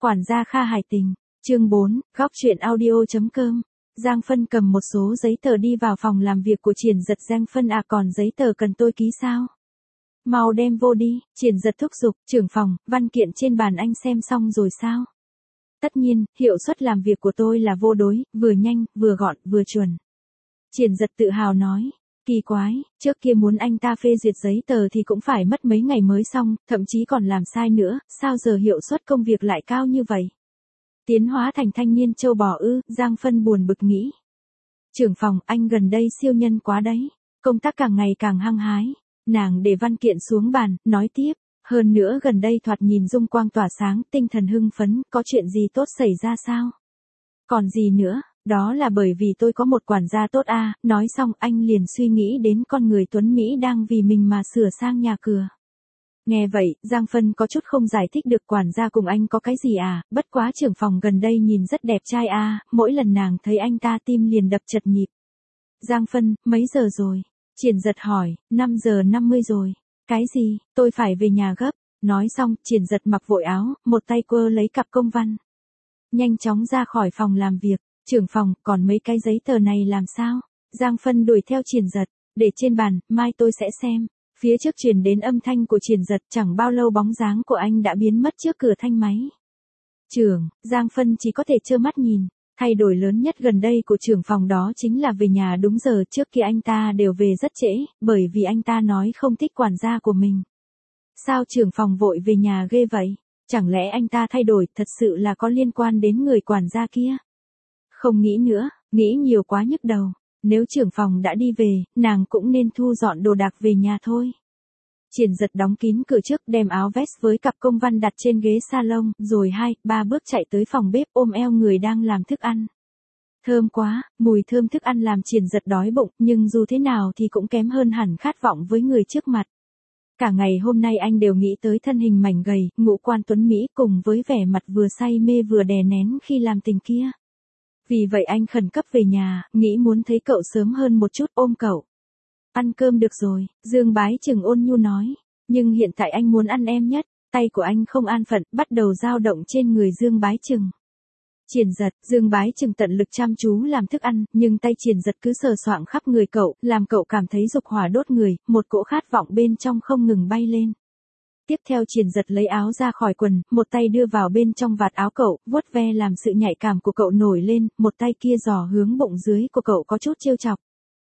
Quản gia Kha Hải Tình, chương 4, góc truyện audio.com. Giang Phân cầm một số giấy tờ đi vào phòng làm việc của Triển Giật. Giang Phân à, còn giấy tờ cần tôi ký sao? Mau đem vô đi. Triển Giật thúc giục. Trưởng phòng, văn kiện trên bàn anh xem xong rồi sao? Tất nhiên, hiệu suất làm việc của tôi là vô đối, vừa nhanh, vừa gọn, vừa chuẩn. Triển Giật tự hào nói. Kỳ quái, trước kia muốn anh ta phê duyệt giấy tờ thì cũng phải mất mấy ngày mới xong, thậm chí còn làm sai nữa, sao giờ hiệu suất công việc lại cao như vậy? Tiến hóa thành thanh niên châu bò ư? Giang Phân buồn bực nghĩ. Trưởng phòng, anh gần đây siêu nhân quá đấy, công tác càng ngày càng hăng hái. Nàng để văn kiện xuống bàn, nói tiếp, hơn nữa gần đây thoạt nhìn dung quang tỏa sáng, tinh thần hưng phấn, có chuyện gì tốt xảy ra sao? Còn gì nữa? Đó là bởi vì tôi có một quản gia tốt à. Nói xong anh liền suy nghĩ đến con người tuấn Mỹ đang vì mình mà sửa sang nhà cửa. Nghe vậy, Giang Phân có chút không giải thích được quản gia cùng anh có cái gì à, bất quá trưởng phòng gần đây nhìn rất đẹp trai à, mỗi lần nàng thấy anh ta tim liền đập chật nhịp. Giang Phân, mấy giờ rồi? Triển Giật hỏi, 5 giờ 50 rồi. Cái gì, tôi phải về nhà gấp. Nói xong, Triển Giật mặc vội áo, một tay quơ lấy cặp công văn. Nhanh chóng ra khỏi phòng làm việc. Trưởng phòng, còn mấy cái giấy tờ này làm sao? Giang Phân đuổi theo Triển Giật, để trên bàn, mai tôi sẽ xem. Phía trước truyền đến âm thanh của Triển Giật, chẳng bao lâu bóng dáng của anh đã biến mất trước cửa thanh máy. Trưởng, Giang Phân chỉ có thể trơ mắt nhìn. Thay đổi lớn nhất gần đây của trưởng phòng đó chính là về nhà đúng giờ. Trước kia anh ta đều về rất trễ, bởi vì anh ta nói không thích quản gia của mình. Sao trưởng phòng vội về nhà ghê vậy? Chẳng lẽ anh ta thay đổi thật sự là có liên quan đến người quản gia kia? Không nghĩ nữa, nghĩ nhiều quá nhức đầu. Nếu trưởng phòng đã đi về, nàng cũng nên thu dọn đồ đạc về nhà thôi. Triển Giật đóng kín cửa trước, đem áo vest với cặp công văn đặt trên ghế salon, rồi 2-3 bước chạy tới phòng bếp ôm eo người đang làm thức ăn. Thơm quá, mùi thơm thức ăn làm Triển Giật đói bụng, nhưng dù thế nào thì cũng kém hơn hẳn khát vọng với người trước mặt. Cả ngày hôm nay anh đều nghĩ tới thân hình mảnh gầy, ngũ quan tuấn Mỹ cùng với vẻ mặt vừa say mê vừa đè nén khi làm tình kia. Vì vậy anh khẩn cấp về nhà, nghĩ muốn thấy cậu sớm hơn một chút, ôm cậu. Ăn cơm được rồi, Dương Bái Trừng ôn nhu nói. Nhưng hiện tại anh muốn ăn em nhất. Tay của anh không an phận, bắt đầu dao động trên người Dương Bái Trừng. Triển Giật, Dương Bái Trừng tận lực chăm chú làm thức ăn, nhưng tay Triển Giật cứ sờ soạng khắp người cậu, làm cậu cảm thấy dục hỏa đốt người, một cỗ khát vọng bên trong không ngừng bay lên. Tiếp theo Triển Giật lấy áo ra khỏi quần, một tay đưa vào bên trong vạt áo cậu, vuốt ve làm sự nhạy cảm của cậu nổi lên, một tay kia dò hướng bụng dưới của cậu có chút trêu chọc.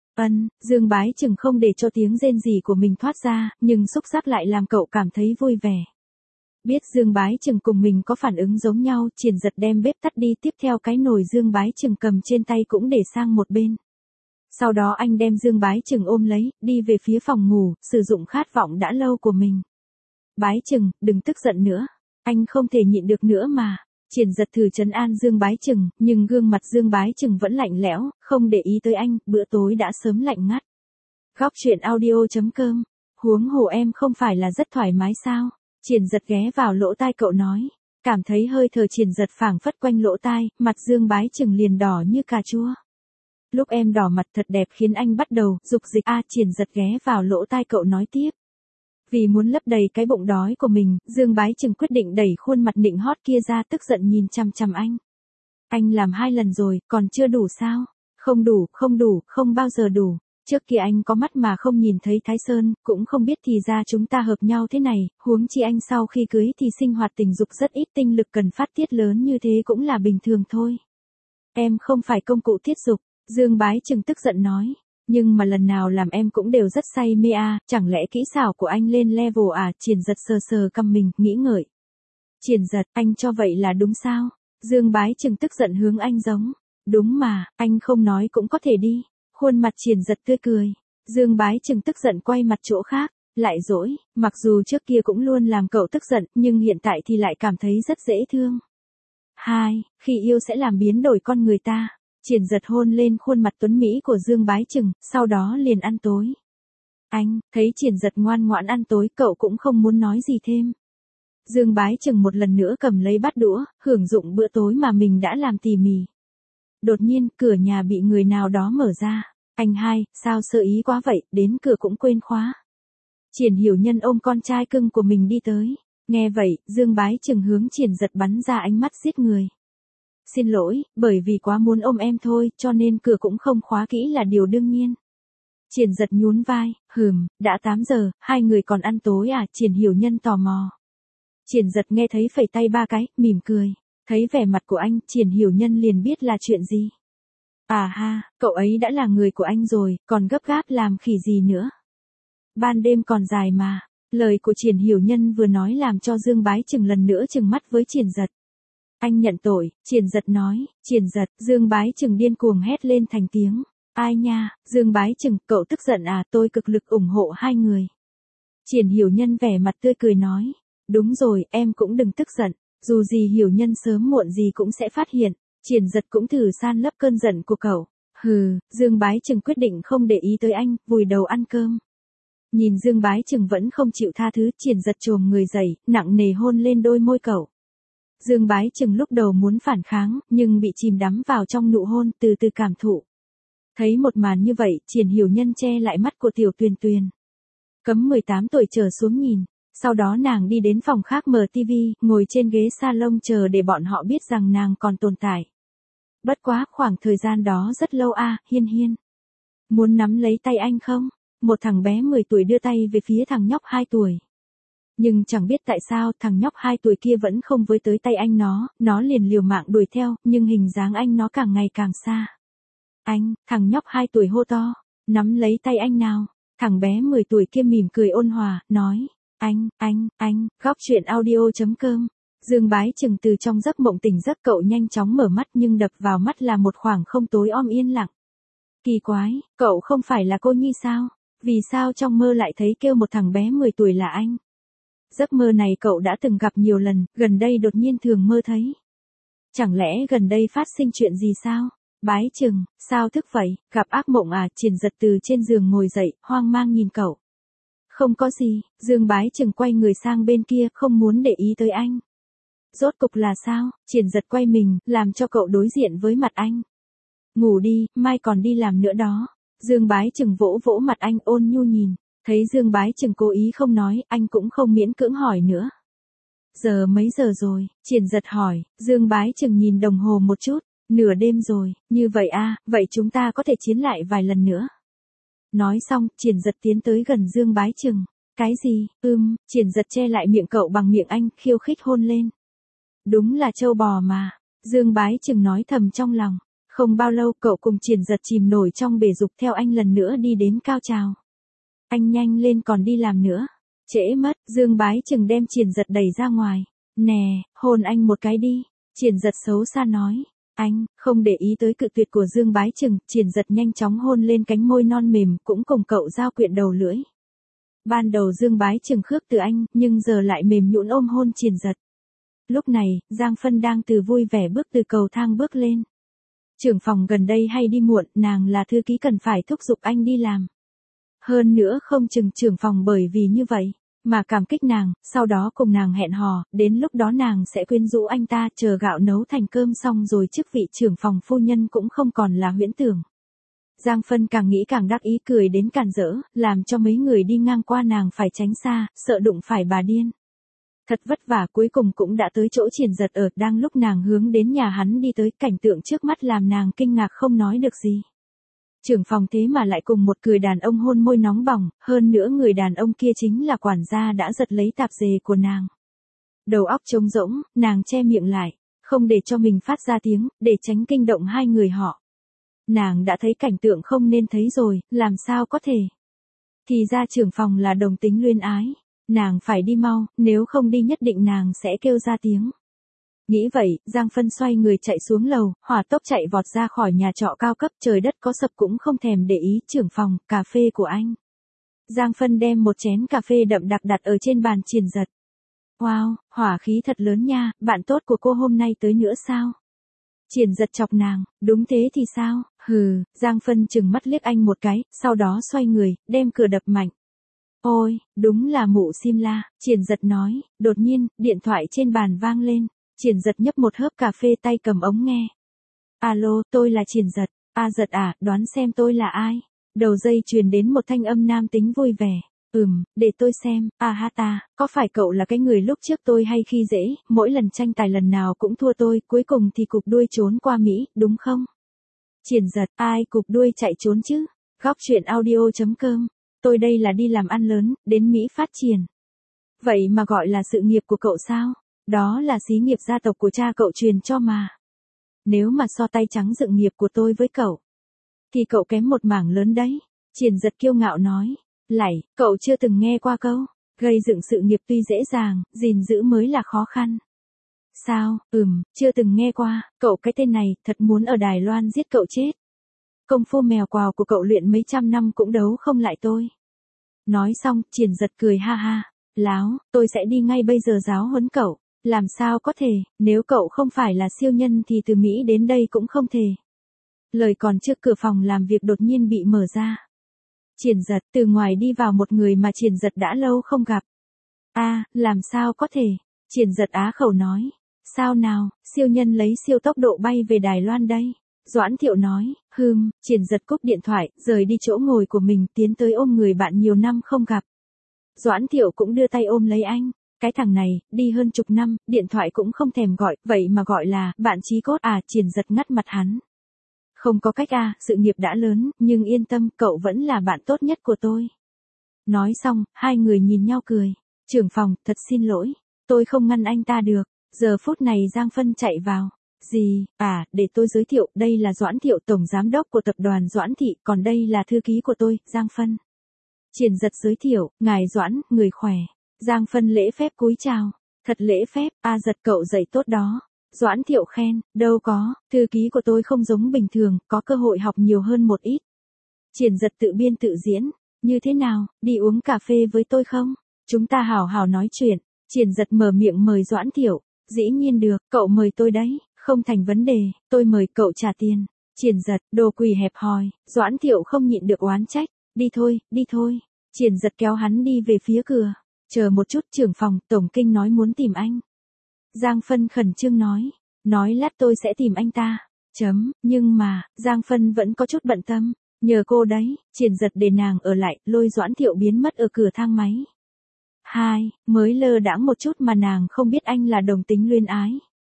Dương Bái Trừng không để cho tiếng rên rỉ của mình thoát ra, nhưng xúc giác lại làm cậu cảm thấy vui vẻ. Biết Dương Bái Trừng cùng mình có phản ứng giống nhau, Triển Giật đem bếp tắt đi, tiếp theo cái nồi Dương Bái Trừng cầm trên tay cũng để sang một bên. Sau đó anh đem Dương Bái Trừng ôm lấy, đi về phía phòng ngủ, sử dụng khát vọng đã lâu của mình. Bái Trừng, đừng tức giận nữa. Anh không thể nhịn được nữa mà. Triển Giật thử trấn an Dương Bái Trừng, nhưng gương mặt Dương Bái Trừng vẫn lạnh lẽo, không để ý tới anh, bữa tối đã sớm lạnh ngắt. Góc truyện audio.com. Huống hồ em không phải là rất thoải mái sao? Triển Giật ghé vào lỗ tai cậu nói. Cảm thấy hơi thở Triển Giật phảng phất quanh lỗ tai, mặt Dương Bái Trừng liền đỏ như cà chua. Lúc em đỏ mặt thật đẹp khiến anh bắt đầu dục dịch. Triển Giật ghé vào lỗ tai cậu nói tiếp. Vì muốn lấp đầy cái bụng đói của mình, Dương Bái Trừng quyết định đẩy khuôn mặt nịnh hót kia ra, tức giận nhìn chằm chằm anh. Anh làm 2 lần rồi, còn chưa đủ sao? Không đủ, không bao giờ đủ. Trước kia anh có mắt mà không nhìn thấy Thái Sơn, cũng không biết thì ra chúng ta hợp nhau thế này, huống chi anh sau khi cưới thì sinh hoạt tình dục rất ít, tinh lực cần phát tiết lớn như thế cũng là bình thường thôi. Em không phải công cụ tiết dục, Dương Bái Trừng tức giận nói. Nhưng mà lần nào làm em cũng đều rất say mê chẳng lẽ kỹ xảo của anh lên level à? Triển Giật sờ sờ cằm mình, nghĩ ngợi. Triển Giật, anh cho vậy là đúng sao? Dương Bái Trừng tức giận hướng anh giống. Đúng mà, anh không nói cũng có thể đi. Khuôn mặt Triển Giật tươi cười. Dương Bái Trừng tức giận quay mặt chỗ khác, lại dỗi, mặc dù trước kia cũng luôn làm cậu tức giận, nhưng hiện tại thì lại cảm thấy rất dễ thương. Khi yêu sẽ làm biến đổi con người ta. Triển Giật hôn lên khuôn mặt tuấn Mỹ của Dương Bái Trừng, sau đó liền ăn tối. Anh, thấy Triển Giật ngoan ngoãn ăn tối, cậu cũng không muốn nói gì thêm. Dương Bái Trừng một lần nữa cầm lấy bát đũa, hưởng dụng bữa tối mà mình đã làm tỉ mỉ. Đột nhiên, cửa nhà bị người nào đó mở ra. Anh sao sơ ý quá vậy, đến cửa cũng quên khóa. Triển Hiểu Nhân ôm con trai cưng của mình đi tới. Nghe vậy, Dương Bái Trừng hướng Triển Giật bắn ra ánh mắt giết người. Xin lỗi, bởi vì quá muốn ôm em thôi, cho nên cửa cũng không khóa kỹ là điều đương nhiên. Triển Giật nhún vai, đã 8 giờ, hai người còn ăn tối à, Triển Hiểu Nhân tò mò. Triển Giật nghe thấy phẩy tay 3 cái, mỉm cười. Thấy vẻ mặt của anh, Triển Hiểu Nhân liền biết là chuyện gì. À ha, cậu ấy đã là người của anh rồi, còn gấp gáp làm khỉ gì nữa. Ban đêm còn dài mà. Lời của Triển Hiểu Nhân vừa nói làm cho Dương Bái Trừng lần nữa trừng mắt với Triển Giật. Anh nhận tội, Triển Giật nói, Triển Giật, Dương Bái Trừng điên cuồng hét lên thành tiếng. Ai nha, Dương Bái Trừng, cậu tức giận à, tôi cực lực ủng hộ hai người. Triển Hiểu Nhân vẻ mặt tươi cười nói, đúng rồi, em cũng đừng tức giận, dù gì Hiểu Nhân sớm muộn gì cũng sẽ phát hiện. Triển Giật cũng thử san lấp cơn giận của cậu. Dương Bái Trừng quyết định không để ý tới anh, vùi đầu ăn cơm. Nhìn Dương Bái Trừng vẫn không chịu tha thứ, Triển Giật chồm người dậy, nặng nề hôn lên đôi môi cậu. Dương Bái Trừng lúc đầu muốn phản kháng, nhưng bị chìm đắm vào trong nụ hôn, từ từ cảm thụ. Thấy một màn như vậy, Triển Hiểu Nhân che lại mắt của Tiểu Tuyền Tuyền. Cấm 18 tuổi trở xuống nhìn. Sau đó nàng đi đến phòng khác mở tivi, ngồi trên ghế salon chờ để bọn họ biết rằng nàng còn tồn tại. Bất quá khoảng thời gian đó rất lâu à, Hiên Hiên. Muốn nắm lấy tay anh không? Một thằng bé 10 tuổi đưa tay về phía thằng nhóc 2 tuổi. Nhưng chẳng biết tại sao thằng nhóc 2 tuổi kia vẫn không với tới tay anh nó liền liều mạng đuổi theo, nhưng hình dáng anh nó càng ngày càng xa. Anh, thằng nhóc 2 tuổi hô to, nắm lấy tay anh nào. Thằng bé 10 tuổi kia mỉm cười ôn hòa, nói, anh, góc chuyện audio.com. Dương Bái Trừng từ trong giấc mộng tỉnh giấc, cậu nhanh chóng mở mắt nhưng đập vào mắt là một khoảng không tối om yên lặng. Kỳ quái, cậu không phải là cô Nhi sao? Vì sao trong mơ lại thấy kêu một thằng bé 10 tuổi là anh? Giấc mơ này cậu đã từng gặp nhiều lần, gần đây đột nhiên thường mơ thấy. Chẳng lẽ gần đây phát sinh chuyện gì sao? Bái Trừng, sao thức vậy, gặp ác mộng à? Triển Giật từ trên giường ngồi dậy, hoang mang nhìn cậu. Không có gì, Dương Bái Trừng quay người sang bên kia, không muốn để ý tới anh. Rốt cục là sao? Triển Giật quay mình, làm cho cậu đối diện với mặt anh. Ngủ đi, mai còn đi làm nữa đó. Dương Bái Trừng vỗ vỗ mặt anh, ôn nhu nhìn. Thấy Dương Bái Trừng cố ý không nói, anh cũng không miễn cưỡng hỏi nữa. Giờ mấy giờ rồi? Triển Giật hỏi. Dương Bái Trừng nhìn đồng hồ một chút. Nửa đêm rồi, như vậy à, vậy chúng ta có thể chiến lại vài lần nữa. Nói xong, Triển Giật tiến tới gần Dương Bái Trừng. Cái gì? Triển Giật che lại miệng cậu bằng miệng anh, khiêu khích hôn lên. Đúng là trâu bò mà. Dương Bái Trừng nói thầm trong lòng. Không bao lâu cậu cùng Triển Giật chìm nổi trong bể dục theo anh lần nữa đi đến cao trào. Anh nhanh lên còn đi làm nữa. Trễ mất, Dương Bái Trừng đem Triển Giật đẩy ra ngoài. Nè, hôn anh một cái đi. Triển Giật xấu xa nói. Anh, không để ý tới cự tuyệt của Dương Bái Trừng, Triển Giật nhanh chóng hôn lên cánh môi non mềm, cũng cùng cậu giao quyện đầu lưỡi. Ban đầu Dương Bái Trừng khước từ anh, nhưng giờ lại mềm nhũn ôm hôn Triển Giật. Lúc này, Giang Phân đang từ vui vẻ bước từ cầu thang bước lên. Trưởng phòng gần đây hay đi muộn, nàng là thư ký cần phải thúc giục anh đi làm. Hơn nữa không chừng trưởng phòng bởi vì như vậy mà cảm kích nàng, sau đó cùng nàng hẹn hò, đến lúc đó nàng sẽ quyến rũ anh ta, chờ gạo nấu thành cơm xong rồi chức vị trưởng phòng phu nhân cũng không còn là huyễn tưởng. Giang Phân càng nghĩ càng đắc ý, cười đến càn rỡ, làm cho mấy người đi ngang qua nàng phải tránh xa, sợ đụng phải bà điên. Thật vất vả cuối cùng cũng đã tới chỗ Triển Giật ở, đang lúc nàng hướng đến nhà hắn đi tới, cảnh tượng trước mắt làm nàng kinh ngạc không nói được gì. Trưởng phòng thế mà lại cùng một người đàn ông hôn môi nóng bỏng, hơn nữa người đàn ông kia chính là quản gia đã giật lấy tạp dề của nàng. Đầu óc trống rỗng, nàng che miệng lại, không để cho mình phát ra tiếng, để tránh kinh động hai người họ. Nàng đã thấy cảnh tượng không nên thấy rồi, làm sao có thể. Thì ra trưởng phòng là đồng tính luyến ái. Nàng phải đi mau, nếu không đi nhất định nàng sẽ kêu ra tiếng. Nghĩ vậy, Giang Phân xoay người chạy xuống lầu, hỏa tốc chạy vọt ra khỏi nhà trọ cao cấp, trời đất có sập cũng không thèm để ý. Trưởng phòng, cà phê của anh. Giang Phân đem một chén cà phê đậm đặc đặt ở trên bàn Triển Giật. Wow, hỏa khí thật lớn nha, bạn tốt của cô hôm nay tới nữa sao? Triển Giật chọc nàng, đúng thế thì sao? Giang Phân chừng mắt liếc anh một cái, sau đó xoay người, đem cửa đập mạnh. Ôi, đúng là mụ Simla, Triển Giật nói, đột nhiên, điện thoại trên bàn vang lên. Triển Giật nhấp một hớp cà phê, tay cầm ống nghe. Alo, tôi là Triển Giật. Giật à, đoán xem tôi là ai? Đầu dây truyền đến một thanh âm nam tính vui vẻ. Để tôi xem, ha ta, có phải cậu là cái người lúc trước tôi hay khi dễ, mỗi lần tranh tài lần nào cũng thua tôi, cuối cùng thì cụp đuôi trốn qua Mỹ, đúng không? Triển Giật, ai cụp đuôi chạy trốn chứ? Góc truyện audio.com, tôi đây là đi làm ăn lớn, đến Mỹ phát triển. Vậy mà gọi là sự nghiệp của cậu sao? Đó là xí nghiệp gia tộc của cha cậu truyền cho mà. Nếu mà so tay trắng dựng nghiệp của tôi với cậu, thì cậu kém một mảng lớn đấy. Triển Giật kiêu ngạo nói. Lạy, cậu chưa từng nghe qua câu, gây dựng sự nghiệp tuy dễ dàng, gìn giữ mới là khó khăn. Sao, chưa từng nghe qua, cậu cái tên này, thật muốn ở Đài Loan giết cậu chết. Công phu mèo quào của cậu luyện mấy trăm năm cũng đấu không lại tôi. Nói xong, Triển Giật cười ha ha. Láo, tôi sẽ đi ngay bây giờ giáo huấn cậu. Làm sao có thể, nếu cậu không phải là siêu nhân thì từ Mỹ đến đây cũng không thể. Lời còn trước cửa phòng làm việc đột nhiên bị mở ra. Triển Giật, từ ngoài đi vào một người mà Triển Giật đã lâu không gặp. Làm sao có thể? Triển Giật á khẩu nói. Sao nào, siêu nhân lấy siêu tốc độ bay về Đài Loan đây. Doãn Thiệu nói, Triển Giật cúp điện thoại, rời đi chỗ ngồi của mình, tiến tới ôm người bạn nhiều năm không gặp. Doãn Thiệu cũng đưa tay ôm lấy anh. Cái thằng này, đi hơn chục năm, điện thoại cũng không thèm gọi, vậy mà gọi là, bạn chí cốt Triển Giật ngắt mặt hắn. Không có cách sự nghiệp đã lớn, nhưng yên tâm, cậu vẫn là bạn tốt nhất của tôi. Nói xong, hai người nhìn nhau cười. Trưởng phòng, thật xin lỗi, tôi không ngăn anh ta được. Giờ phút này Giang Phân chạy vào. Gì, để tôi giới thiệu, đây là Doãn Thiệu, tổng giám đốc của tập đoàn Doãn Thị, còn đây là thư ký của tôi, Giang Phân. Triển Giật giới thiệu, ngài Doãn, người khỏe. Giang Phân lễ phép cúi chào. Thật lễ phép, Giật cậu dạy tốt đó. Doãn Thiệu khen, đâu có, thư ký của tôi không giống bình thường, có cơ hội học nhiều hơn một ít. Triển Giật tự biên tự diễn, như thế nào, đi uống cà phê với tôi không? Chúng ta hào hào nói chuyện. Triển Giật mở miệng mời Doãn Thiệu, dĩ nhiên được, cậu mời tôi đấy, không thành vấn đề, tôi mời cậu trả tiền. Triển Giật, đồ quỷ hẹp hòi, Doãn Thiệu không nhịn được oán trách, đi thôi. Triển Giật kéo hắn đi về phía cửa, chờ một chút, trưởng phòng, tổng kinh nói muốn tìm anh. Giang Phân khẩn trương nói lát tôi sẽ tìm anh ta. Nhưng mà, Giang Phân vẫn có chút bận tâm, nhờ cô đấy. Triển Giật để nàng ở lại, lôi Doãn Thiệu biến mất ở cửa thang máy. Mới lơ đãng một chút mà nàng không biết anh là đồng tính luyến ái.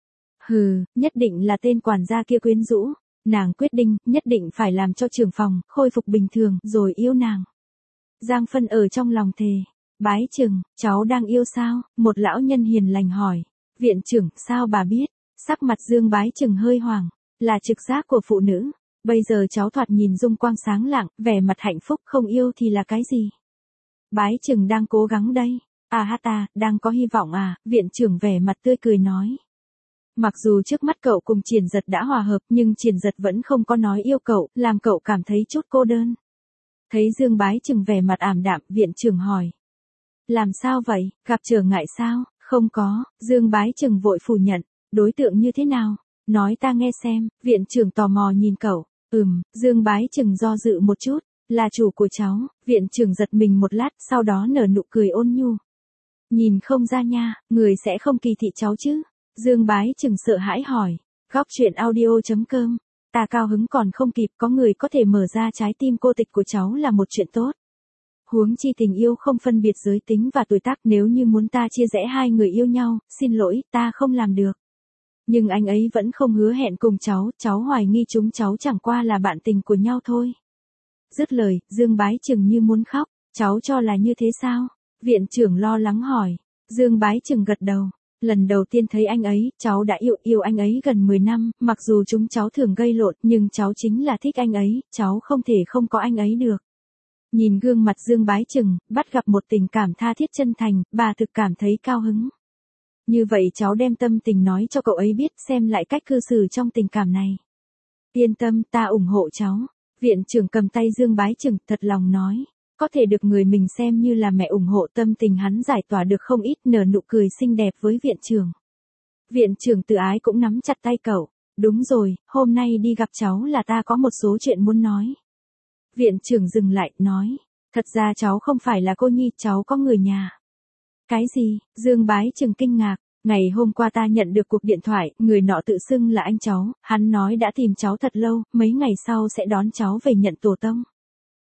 Nhất định là tên quản gia kia quyến rũ. Nàng quyết định, nhất định phải làm cho trưởng phòng khôi phục bình thường rồi yêu nàng. Giang Phân ở trong lòng thề. Bái Trừng, cháu đang yêu sao? Một lão nhân hiền lành hỏi. Viện trưởng, sao bà biết? Sắc mặt Dương Bái Trừng hơi hoảng, là trực giác của phụ nữ. Bây giờ cháu thoạt nhìn dung quang sáng lạng, vẻ mặt hạnh phúc, không yêu thì là cái gì? Bái Trừng đang cố gắng đây. Ta, đang có hy vọng viện trưởng vẻ mặt tươi cười nói. Mặc dù trước mắt cậu cùng Triển Giật đã hòa hợp, nhưng Triển Giật vẫn không có nói yêu cậu, làm cậu cảm thấy chút cô đơn. Thấy Dương Bái Trừng vẻ mặt ảm đạm, viện trưởng hỏi. Làm sao vậy, gặp trở ngại sao? Không có, Dương Bái Trừng vội phủ nhận. Đối tượng như thế nào? Nói ta nghe xem. Viện trưởng tò mò nhìn cậu. Dương Bái Trừng do dự một chút. Là chủ của cháu. Viện trưởng giật mình một lát, sau đó nở nụ cười ôn nhu. Nhìn không ra nha, người sẽ không kỳ thị cháu chứ? Dương Bái Trừng sợ hãi hỏi. Góc truyện audio.com. Ta cao hứng còn không kịp, có người có thể mở ra trái tim cô tịch của cháu là một chuyện tốt. Huống chi tình yêu không phân biệt giới tính và tuổi tác, nếu như muốn ta chia rẽ hai người yêu nhau, xin lỗi, ta không làm được. Nhưng anh ấy vẫn không hứa hẹn cùng cháu hoài nghi chúng cháu chẳng qua là bạn tình của nhau thôi. Dứt lời, Dương Bái Trừng như muốn khóc, cháu cho là như thế sao? Viện trưởng lo lắng hỏi. Dương Bái Trừng gật đầu. Lần đầu tiên thấy anh ấy, cháu đã yêu anh ấy gần 10 năm, mặc dù chúng cháu thường gây lộn, nhưng cháu chính là thích anh ấy, cháu không thể không có anh ấy được. Nhìn gương mặt Dương Bái Trừng, bắt gặp một tình cảm tha thiết chân thành, bà thực cảm thấy cao hứng. Như vậy cháu đem tâm tình nói cho cậu ấy biết, xem lại cách cư xử trong tình cảm này. Yên tâm, ta ủng hộ cháu. Viện trưởng cầm tay Dương Bái Trừng, thật lòng nói. Có thể được người mình xem như là mẹ ủng hộ, tâm tình hắn giải tỏa được không ít, nở nụ cười xinh đẹp với viện trưởng. Viện trưởng tự ái cũng nắm chặt tay cậu. Đúng rồi, hôm nay đi gặp cháu là ta có một số chuyện muốn nói. Viện trưởng dừng lại, nói. Thật ra cháu không phải là cô nhi, cháu có người nhà. Cái gì? Dương Bái Trừng kinh ngạc. Ngày hôm qua ta nhận được cuộc điện thoại, người nọ tự xưng là anh cháu, hắn nói đã tìm cháu thật lâu, mấy ngày sau sẽ đón cháu về nhận tổ tông.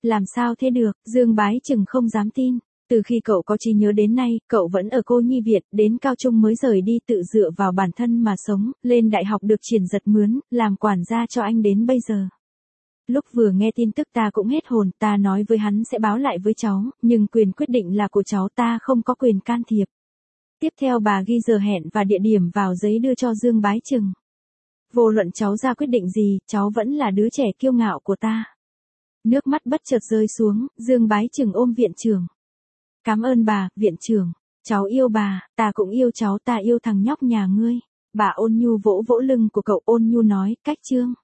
Làm sao thế được, Dương Bái Trừng không dám tin. Từ khi cậu có trí nhớ đến nay, cậu vẫn ở cô nhi viện, đến cao trung mới rời đi tự dựa vào bản thân mà sống, lên đại học được Triển Giật mướn, làm quản gia cho anh đến bây giờ. Lúc vừa nghe tin tức ta cũng hết hồn, ta nói với hắn sẽ báo lại với cháu, nhưng quyền quyết định là của cháu, ta không có quyền can thiệp. Tiếp theo bà ghi giờ hẹn và địa điểm vào giấy đưa cho Dương Bái Trừng. Vô luận cháu ra quyết định gì, cháu vẫn là đứa trẻ kiêu ngạo của ta. Nước mắt bất chợt rơi xuống, Dương Bái Trừng ôm viện trưởng. Cảm ơn bà, viện trưởng. Cháu yêu bà, ta cũng yêu cháu, ta yêu thằng nhóc nhà ngươi. Bà ôn nhu vỗ vỗ lưng của cậu, ôn nhu nói, cách Trương.